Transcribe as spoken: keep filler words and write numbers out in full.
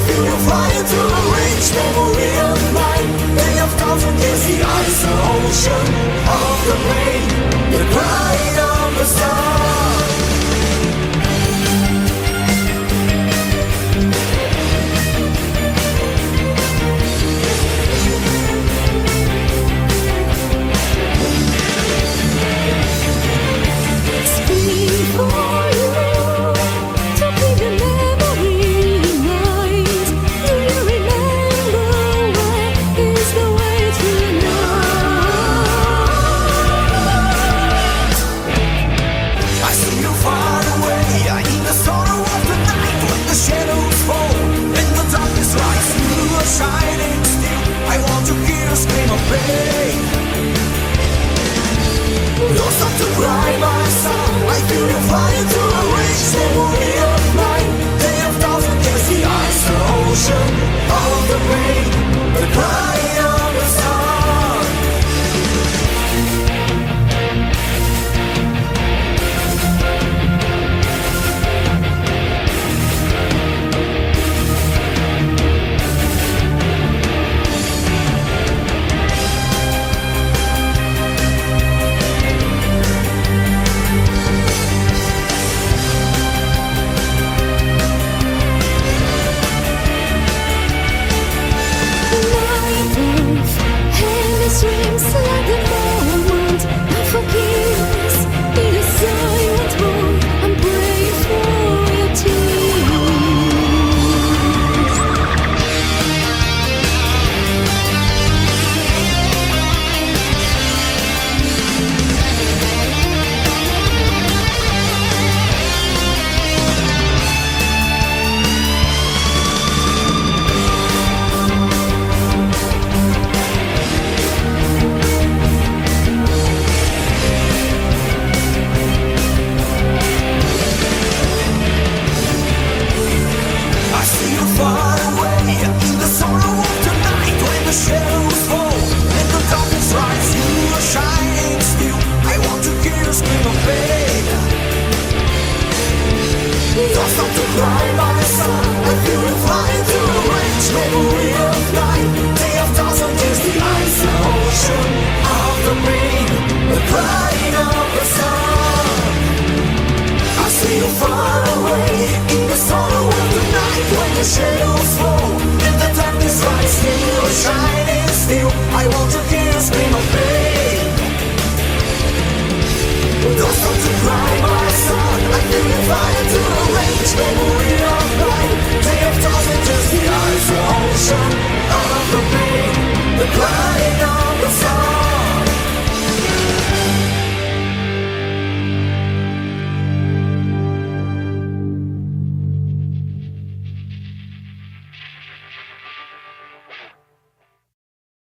feel you flying through a rich memory of mine. Day of thousand years, the ice, the ocean of the rain, the crying of the sun. Shining still, I want to hear a scream of pain. Don't stop to cry, my son. I feel you flying through a rich memory of mine. Day of thousand years, the ice, the ocean, all of the rain, the crying of the sun. Share